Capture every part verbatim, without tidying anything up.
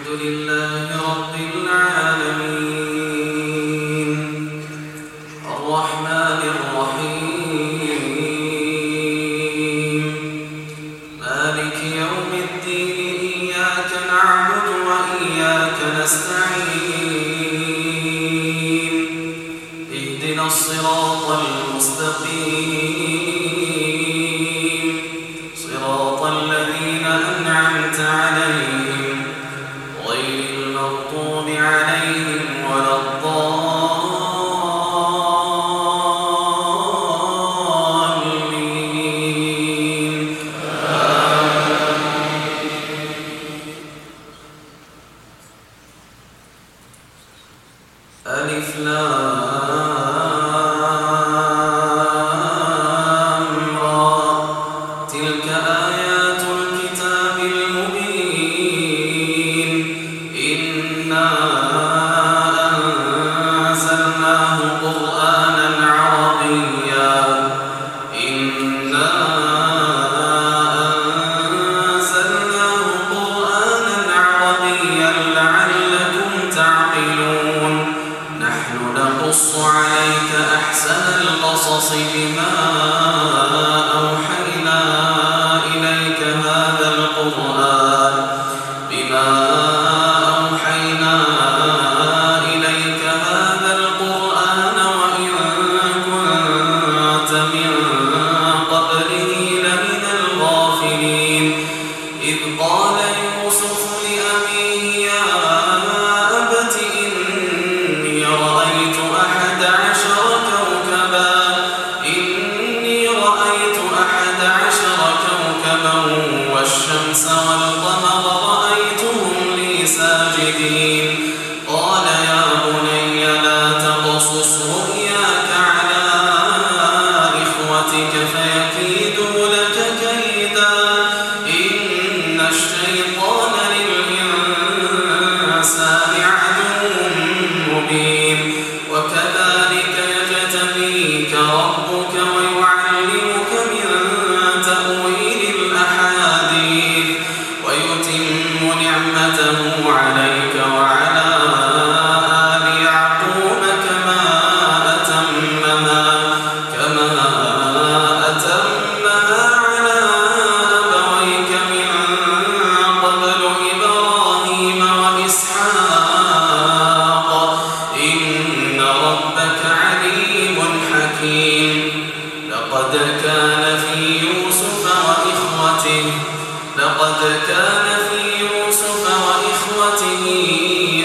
لقد كان في يوسف وإخوته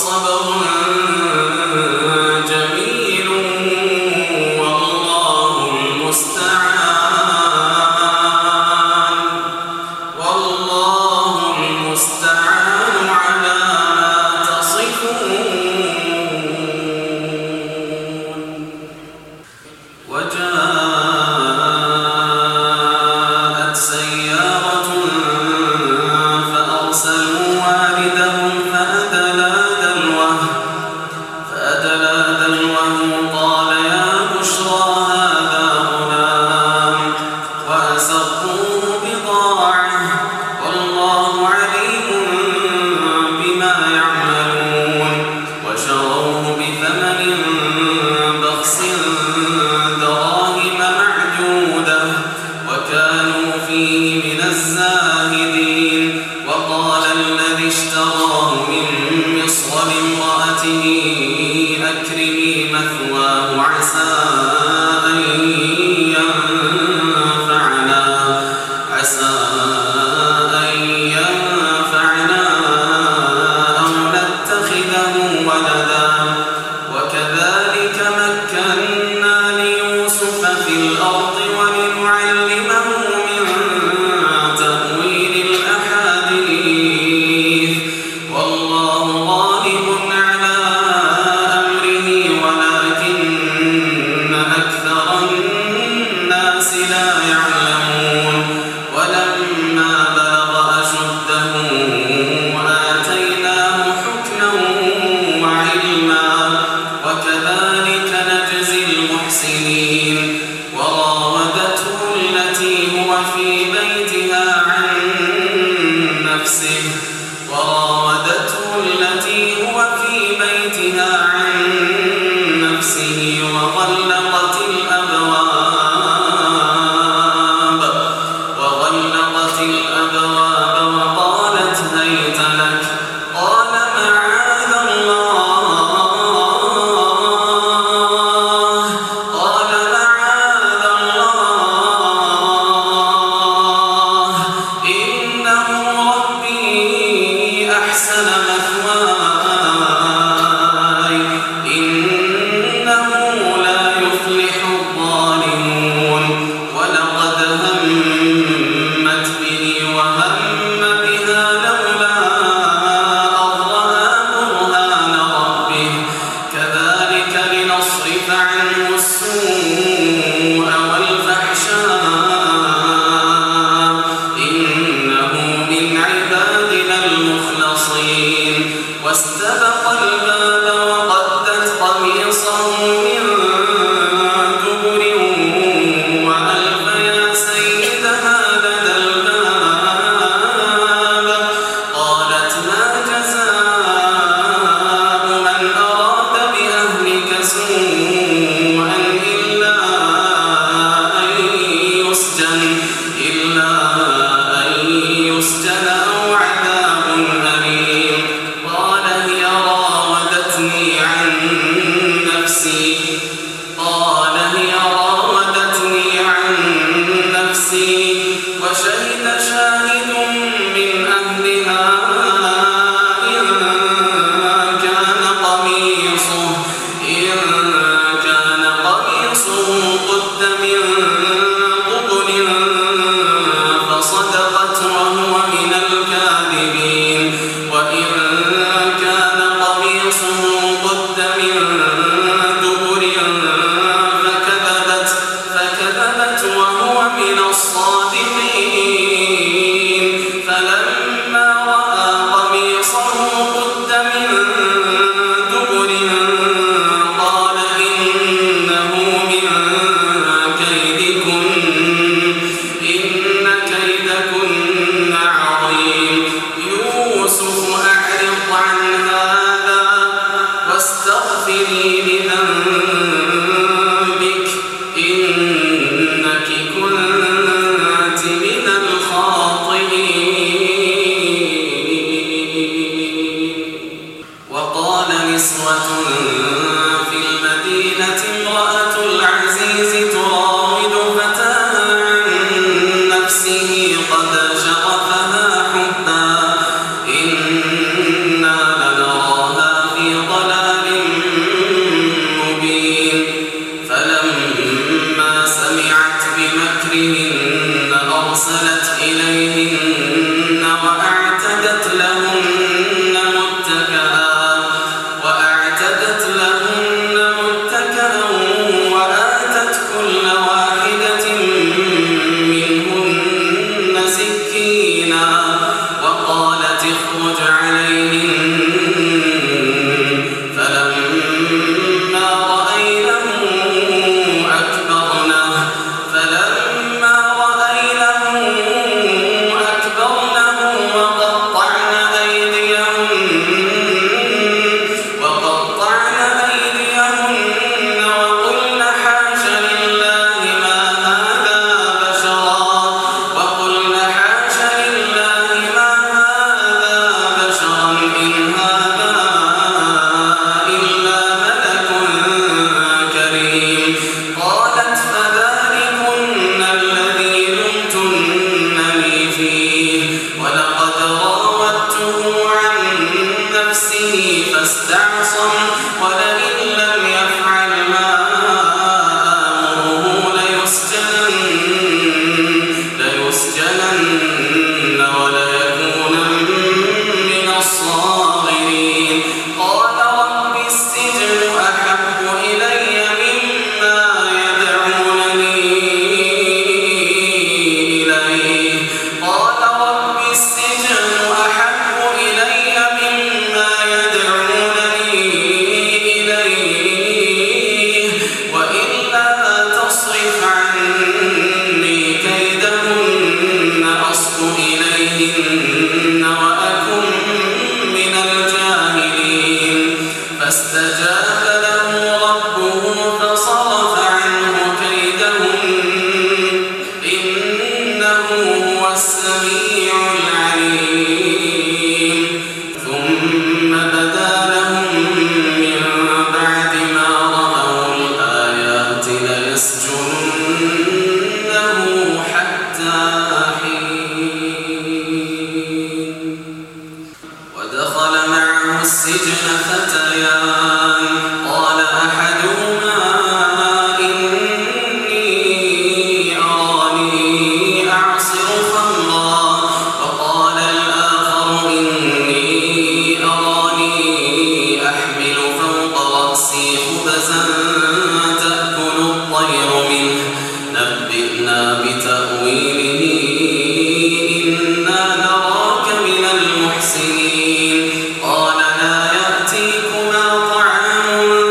شغفها حبا إنا لنراها في فاستعصم ولئن لم يفعل ما آمره ليسجنن ليسجنن وليكونن من الصاغرين قال رب السجن أحب إلي مما يدعونني إليه قال رب السجن أحب إلي مما يدعونني إليه وإلا تصرف عني كيدهن أصب إليهن وأكن من الجاهلين فاستجاب له ربه فصرف عنه كيدهن إنه هو السميع العليم ثم بدا لهم من بعد ما رأوا الآيات ليسجننه حتى حين ودخل معه السجن فتيان قال أحدهما إني أراني أعصر خمرا وقال الآخر إني أراني أحمل فوق رأسي خبزا تأكل الطير منه نبئنا بتأويله إنا نراك من المحسنين قال لا يأتيكما طعام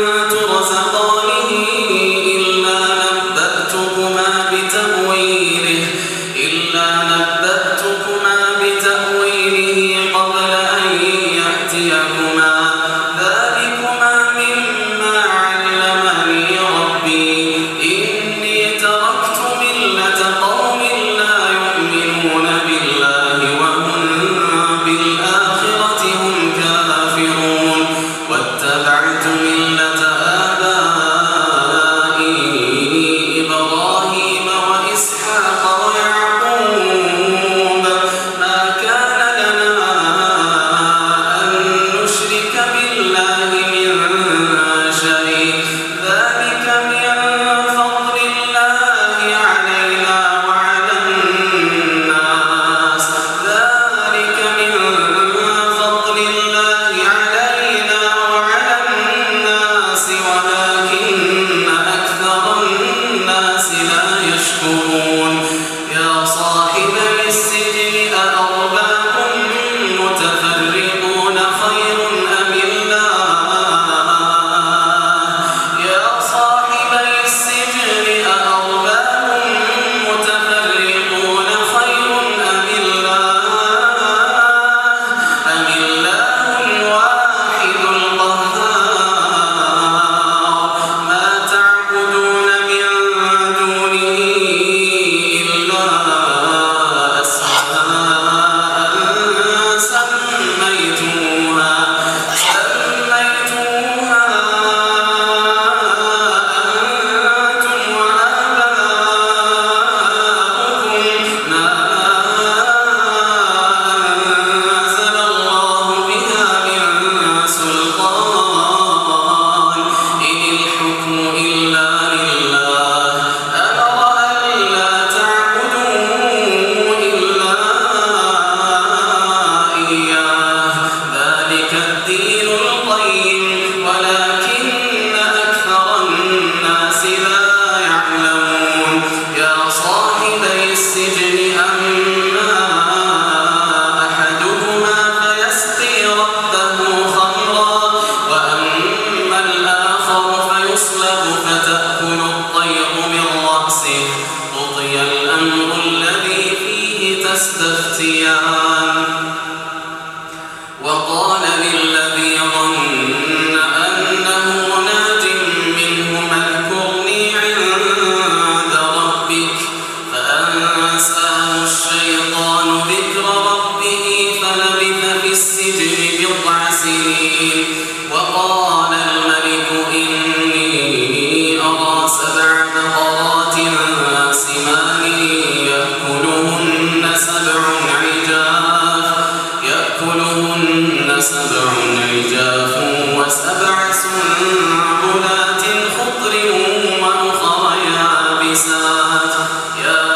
وسبع سنبلات خضر وأخر يابسات يا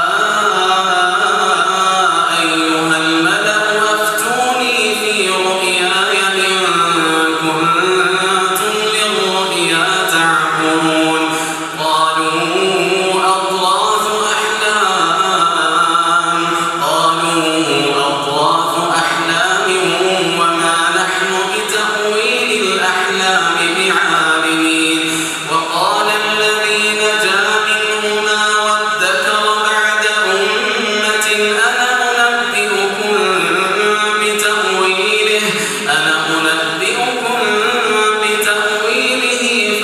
أيها الملأ أفتوني في رؤياي إن كنتم للرؤيا تعبرون قالوا أضغاث أحلام قالوا أضغاث أحلام وما نحن بتأويل الأحلام بعالمين وقال الذي نجا منهما وادكر بعد أمة أنا أنبئكم بتأويله أنا أنبئكم بتأويله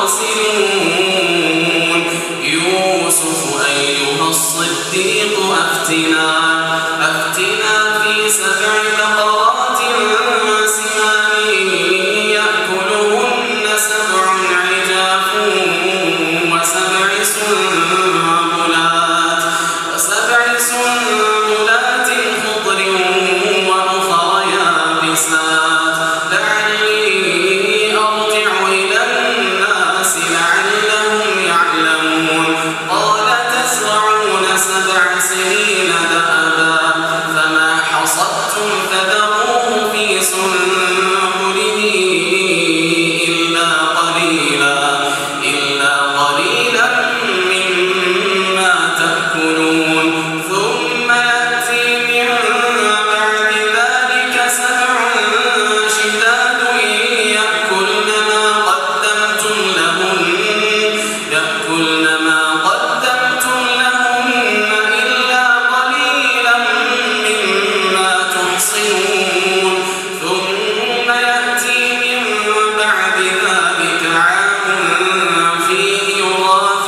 فأرسلون يوسف أيها الصديق أفتنا أفتنا في سبع بقرات سمان يأكلهن سبع عجاف وسبع سنبلات وسبع سنبلات خضر وأخر يابسات لعلي أرجع إلى الناس لعلهم يعلمون قال تزرعون سبع سنين دأبا فما حصدتم فذروه في سنبله إلا قليلا إلا قليلا مما تأكلون ثم يأتي من بعد ذلك سبع شداد يأكلن ما قدمتم لهن يأكلن ما قدمتم لهن إلا قليلا مما تحصنون ثم يأتي من بعد ذلك عام فيه يغاث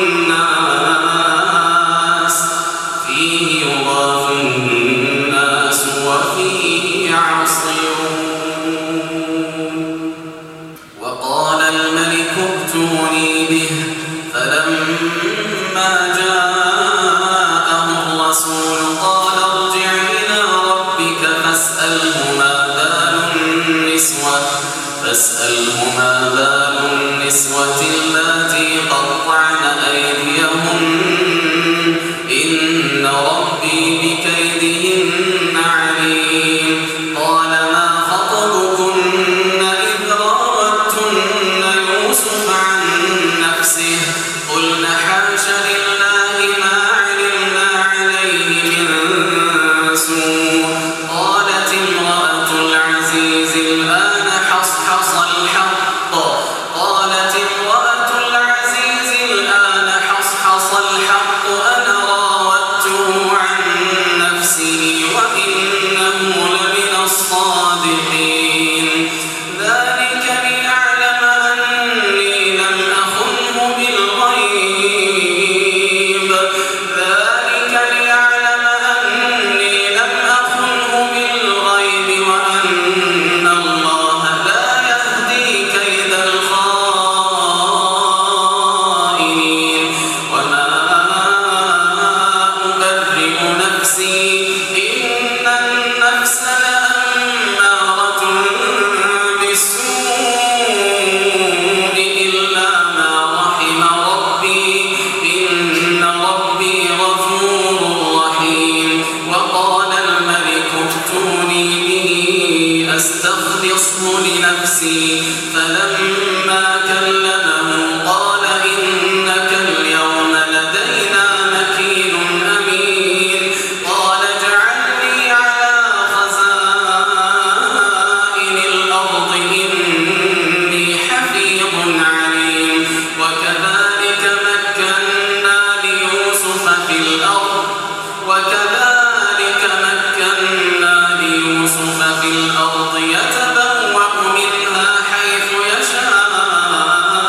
الناس فيه يغاث الناس وفيه يعصرون وقال الملك ائتوني به فلما جاءه الرسول قال ارجع إلى ربك فاسأله ما بال النسوة فاسأله ما بال النسوة اللاتي قطعن أيديهن إن ربي بكيدهن عليم قال ما خطبكن إذ راوتن يوسف عن نفسه قلن حاش لله ما علمنا عليه من سوء قالت امرأة العزيز الآن حصحص الحق قالت امرأة العزيز الآن حصحص الحق أنا راودته عن نفسه وإنه لمن الصادقين ذلك ليعلم أني لم أخنه بالغيب ذلك ليعلم أني لم أخنه بالغيب وأن الله لا يهدي كيد الخائنين وما أبرئ نفسي إن النفس لأمارة بالسوء إلا ما رحم ربي إن ربي غفور رحيم وقال الملك ائتوني به أستخلصه لنفسي فلما كلمه قال إنك اليوم لدينا مكين أمين قال اجعلني على خزائن الأرض إني حفيظ عليم وكذلك مكنا ليوسف في الأرض وكذلك مكنا ليوسف في الأرض يتبوأ منها حيث يشاء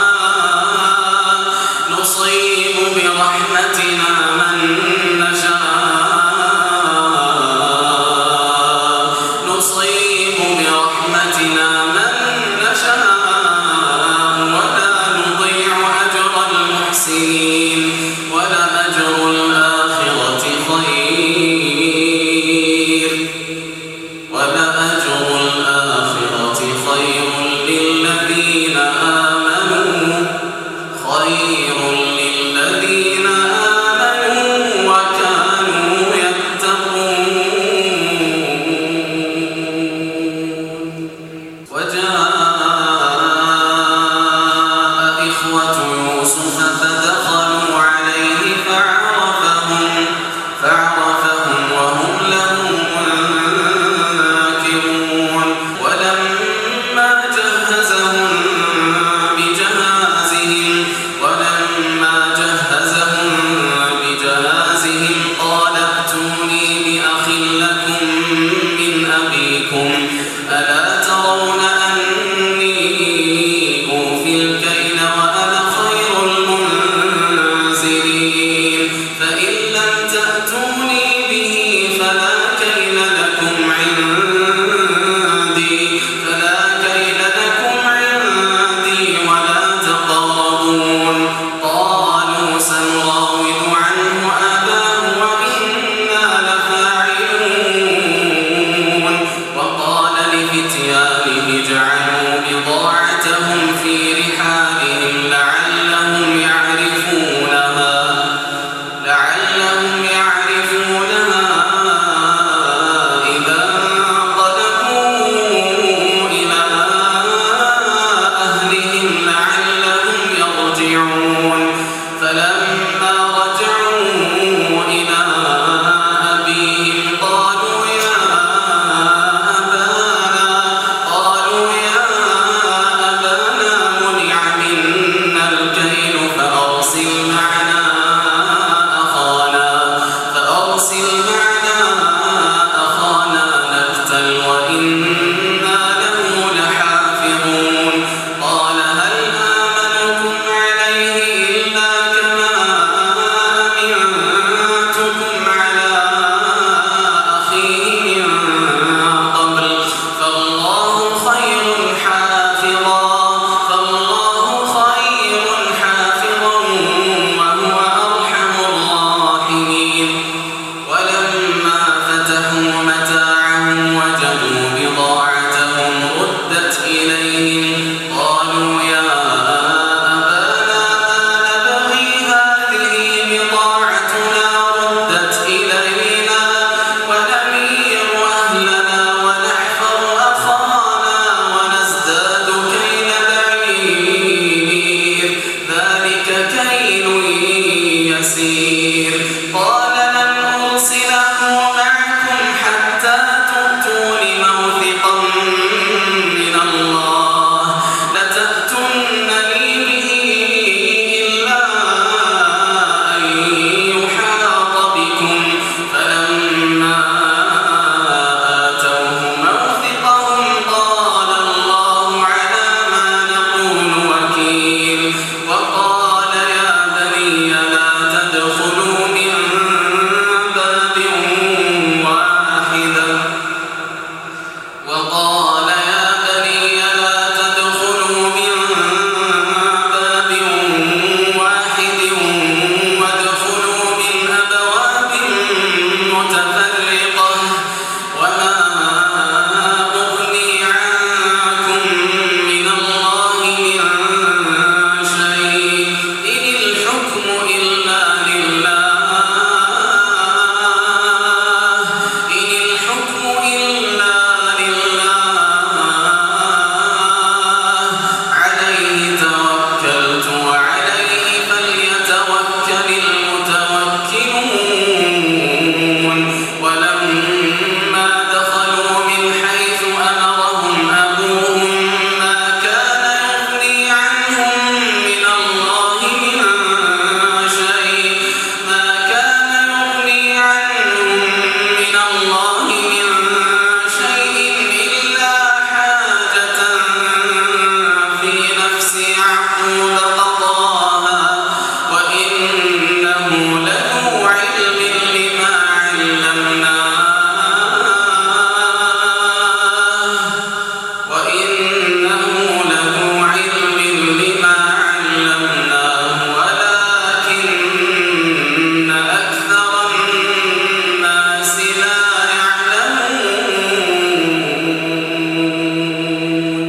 إليهم قالوا يا أبانا ما نبغي هذه بضاعتنا ردت إلينا ونمير أهلنا ونحفظ أخانا ونزداد كيل بعير ذلك كيل يسير قال لن أرسله معكم حتى تؤتون موثقا من الله لتأتونني به إلا أن يحاط بكم فلما آتوه موثقهم قال الله على ما نقول وكيل وقال يا بني لا تدخلوا من باب واحد وقال يا بني لا تدخلوا من باب واحد وادخلوا من أبواب متفرقة وما أغني عنكم من الله من شيء إن الحكم إلا لله إن الحكم إلا لله عليه توكلت وعليه فليتوكل المتوكلون ولما دخلوا من حيث أمرهم أبوهم ما كان يغني عنهم من الله من شيء ما كان يغني عنهم من الله من شيء إلا حاجة في نفس يعقوب قضاها وإنه لذو علم لما علمناه وإنه لذو علم لما علمناه ولكن أكثر الناس لا يعلمون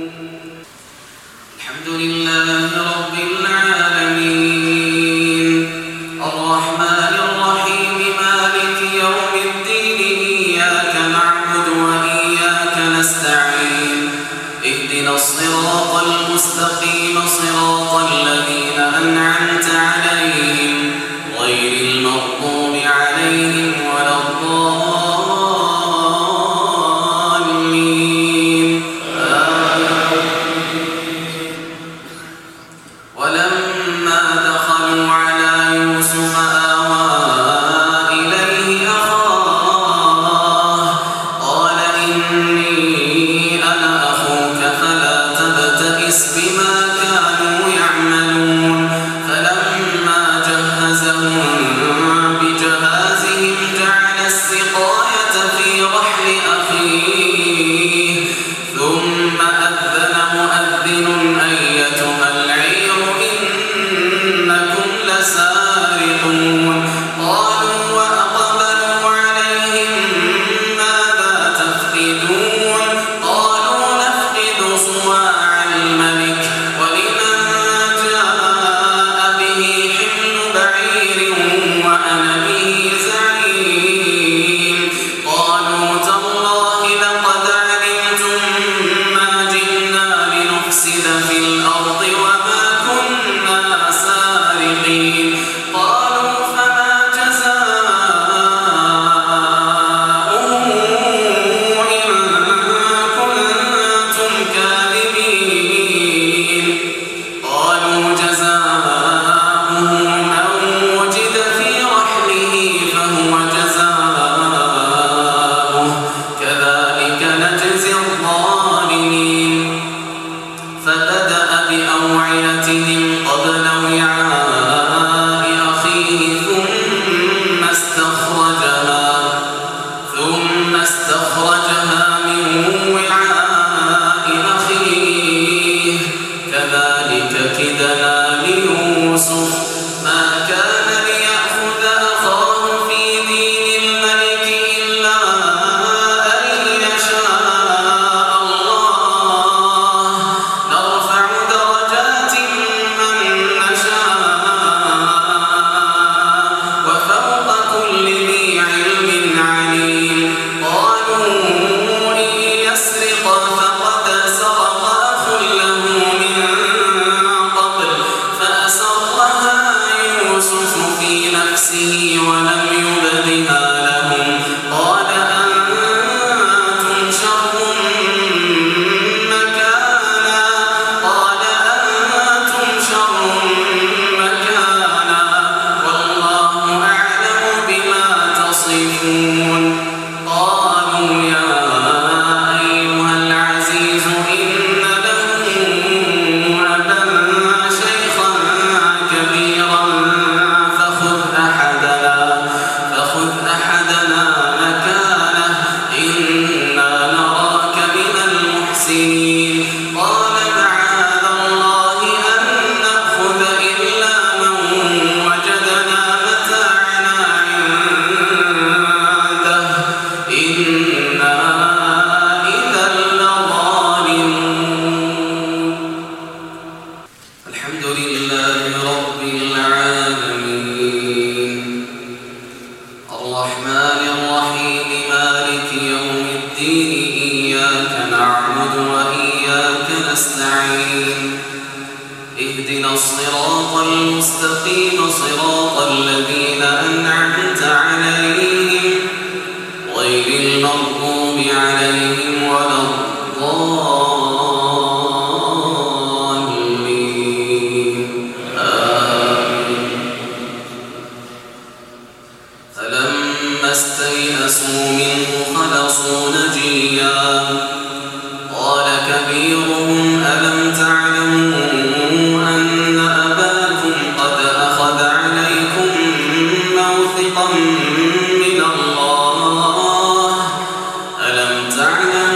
الحمد لله رب العالمين الرحمن الرحيم مالك يوم الدين إياك نعبد وإياك نستعين اهدنا الصراط المستقيم صراط الذين أنعمت عليهم غير المغضوب عليهم ولا الضالين ولما دخلوا على يوسف آوى إليه أخاه قال إني أنا أخوك فلا تبتئس بما كانوا يعملون فلما جهزهم بجهازهم جعل السقاية في رحل أخيه ثم أذن مؤذن أيتها العير إنكم لسارقون قالوا وأقبلوا عليهم ماذا تفقدون قالوا نفقد صواع الملك ولمن جاء به حمل بعير وأنا به زعيم قالوا تالله لقد علمتم ما جئنا لنفسد في الأرض وما كنا سارقين قالوا فما جزاؤه إن كنتم كاذبين قالوا جزاؤه من وجد في رحله فهو جزاؤه كذلك نجزي الظالمين فبدأ بأوعيتهم قبل وعاء أخيه ثم استخرجها ثم استخرجها من وعاء أخيه كذلك كدنا ليوسف ما كان ليأخذ أخاه في دين الملك إلا أن يشاء الله نستعين اهدنا الصراط المستقيم صراط الذين أنعمت عليهم غير المغضوب عليهم ولا الضالين آمين. فلما استيئسوا منه خلصوا نجيا قال كبيرهم ألم تعلموا أن أباكم قد أخذ عليكم موثقا من الله ألم تعلموا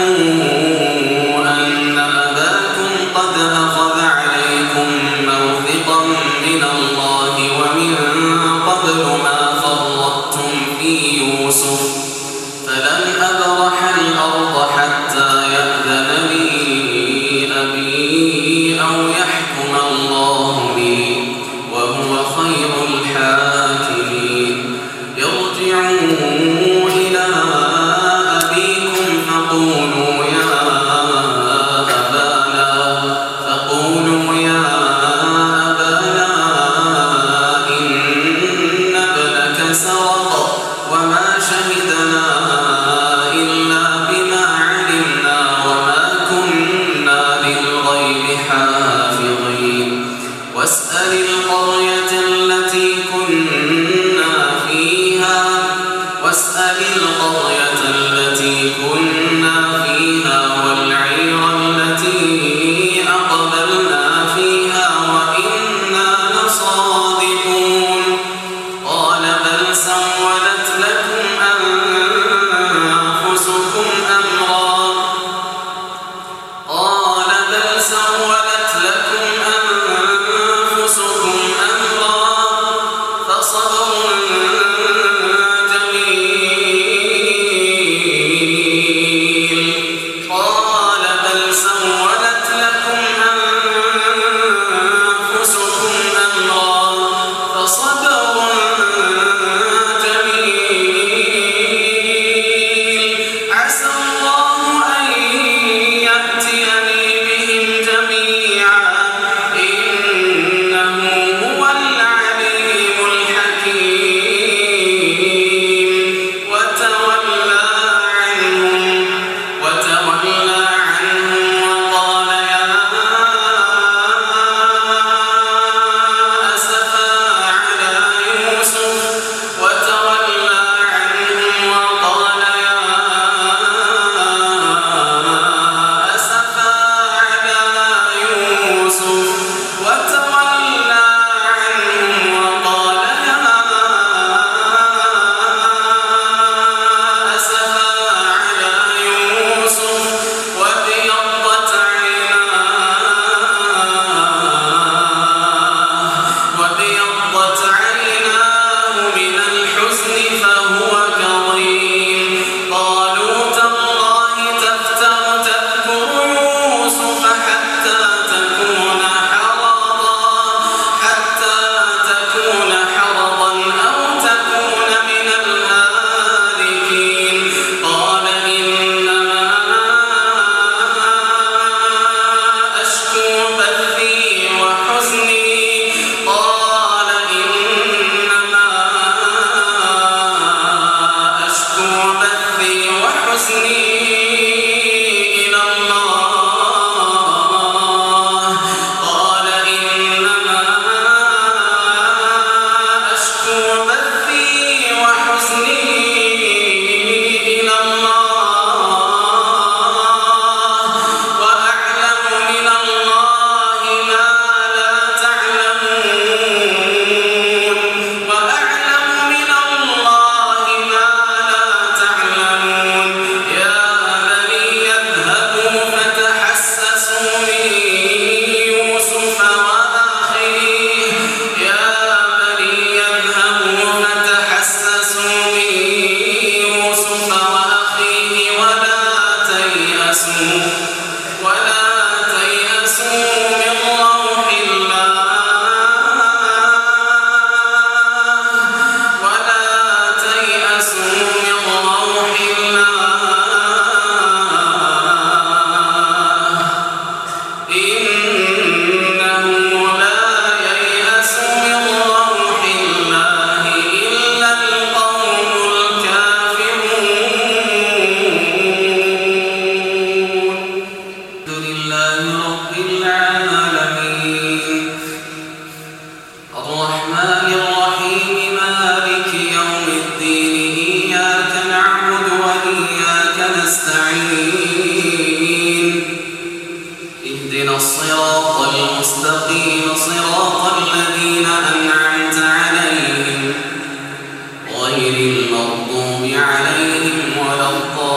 الصراط المستقيم صراط الذين أنعمت عليهم غير المغضوب عليهم ولا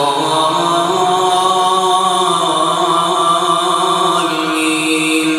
الضالين.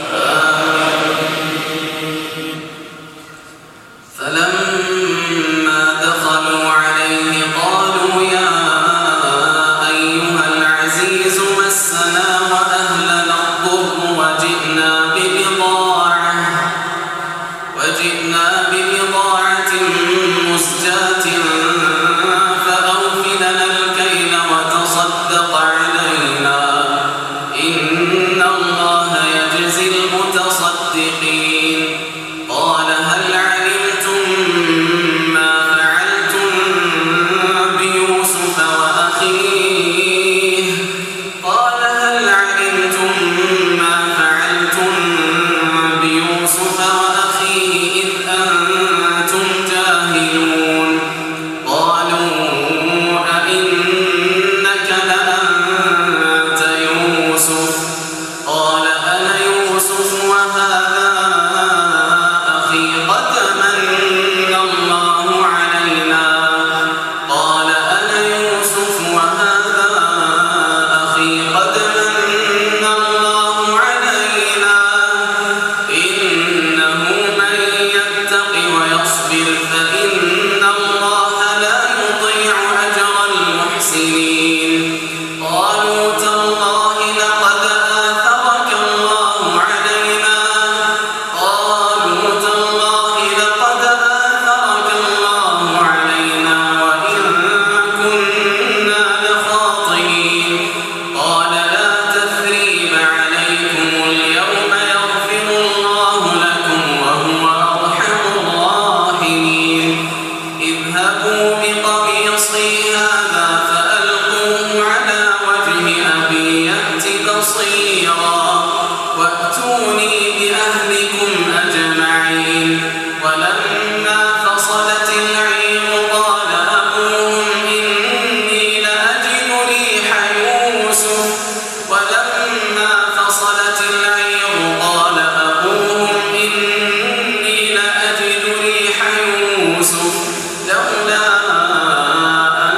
فلما دخلوا عليه قالوا يا أيها العزيز مسنا وأهلنا الضر وجئنا ببضاعة وجئنا ببضاعة مزجاة فأوف لنا الكيل وتصدق علينا إن الله يجزي المتصدقين. قال هل علمتم ما فعلتم بيوسف وأخيه قال هل علمتم ما فعلتم بيوسف وأخيه إذ أنتم جاهلون. قالوا أئنك لأنت يوسف قال أنا يوسف وهذا أخي قد من الله علينا. قال أنا يوسف وهذا أخي قد من الله علينا إنه من يتق ويصبر فإن الله لا يضيع أجر المحسنين. قالوا تالله لقد آثرك الله علينا قالوا تالله لقد آثرك الله علينا وإن كنا لخاطئين. قال لا تثريب عليكم اليوم يغفر الله لكم وهو أرحم الراحمين. اذهبوا بقميصي هذا فألقوه على وجه أبي يأت بصيرا وأتوني بأهلكم أجمعين. ولما فصلت العير قال أبوهم إني لأجد ريح يوسف ولما فصلت العير قال أبوهم إني لأجد ريح يوسف لولا أن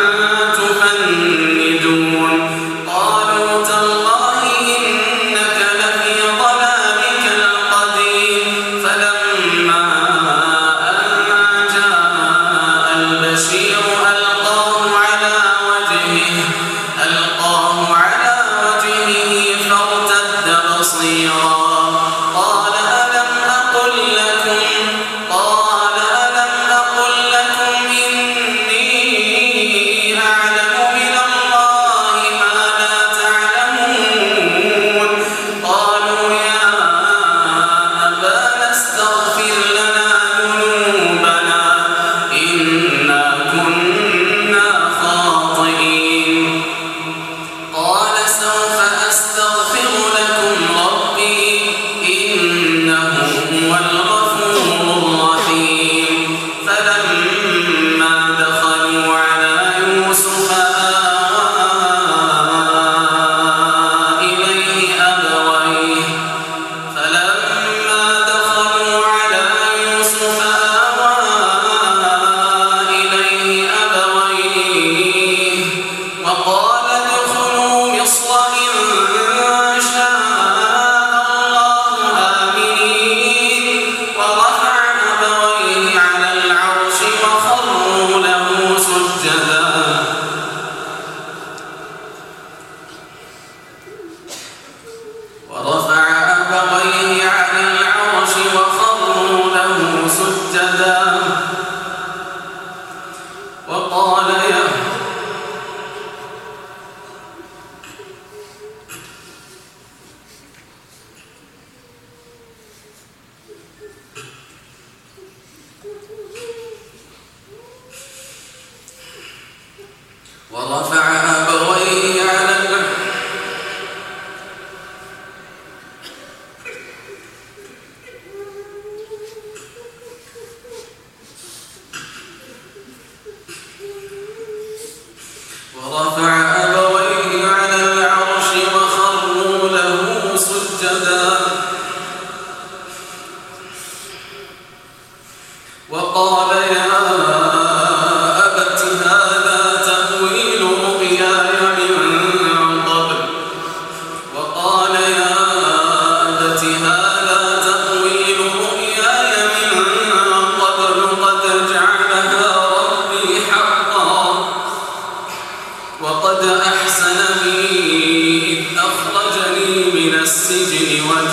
تفندون. قالوا تالله إنك لفي ضلالك القديم. فلما أن جاء البشير ألقاه على وجهه ألقاه على وجهه فارتد بصيرا. قال ألم أقل لكم قال ألم أقل لكم إني أعلم من الله ما لا تعلمون. قالوا يا أبانا استغفر لنا ذنوبنا إنا كنا خاطئين. قال سوف أستغفر لكم ربي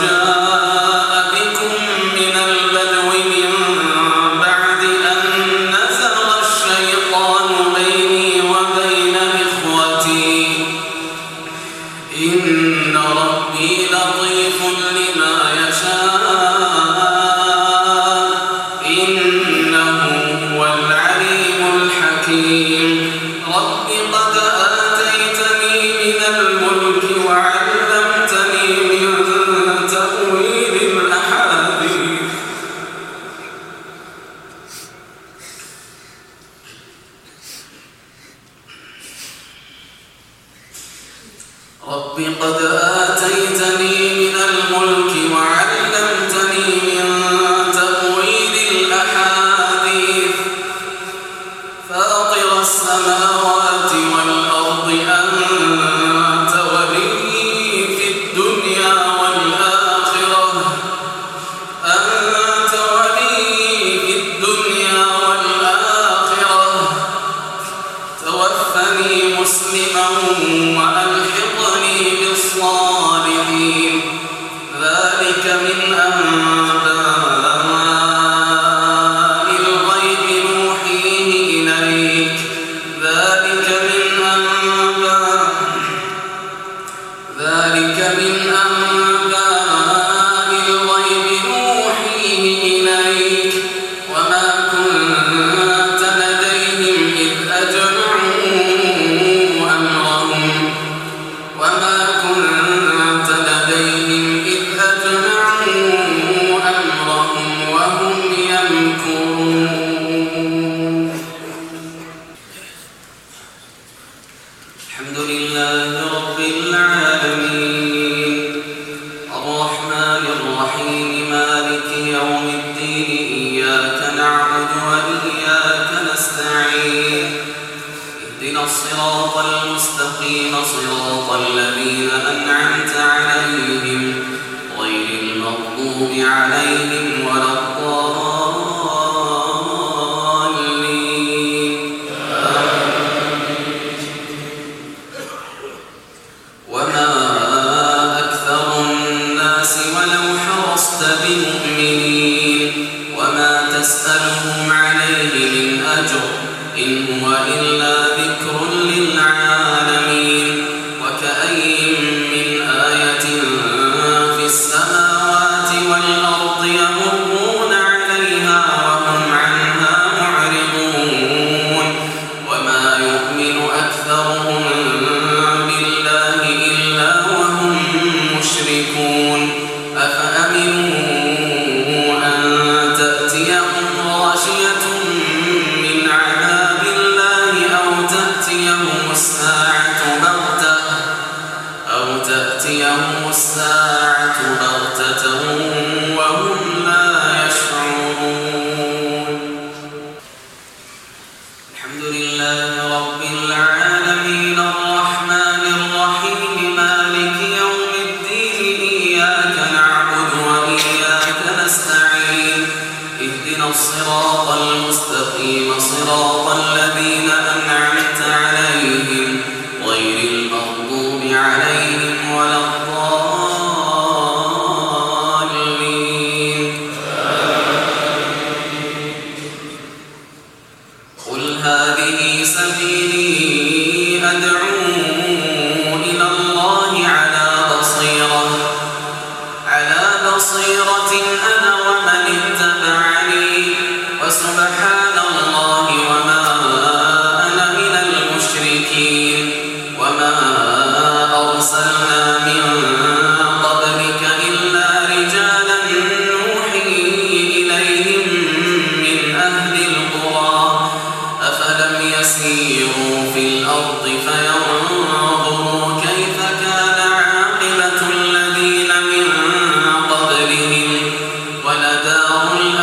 ولدار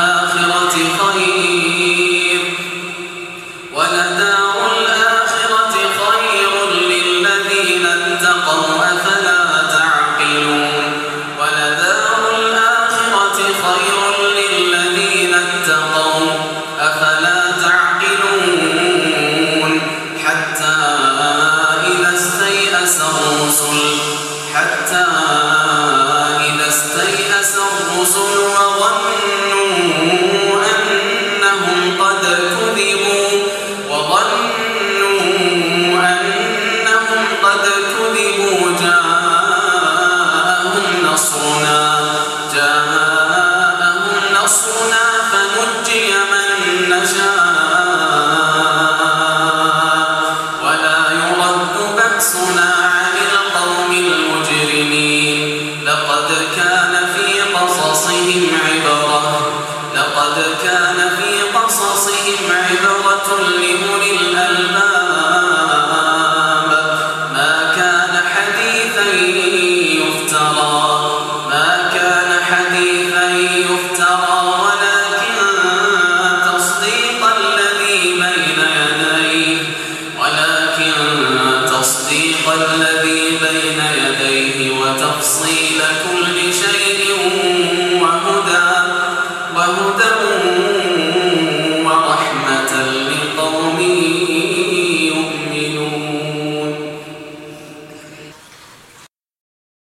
الرسل وظنوا أنهم قد كذبوا وظنوا أنهم قد كذبوا جاءهم نصرنا جاءهم نصرنا فنجي من نشاء ولا يرد بأسنا عن القوم المجرمين. لقد كان في قصصهم عبرة لقد كان في قصصهم عبرة لأولي الألباب ما كان حديثا يفترى ما كان حديثا يفترى ولكن تصديق الذي بين يديه ولكن تصديق الذي بين يديه وتفصيل كل شيء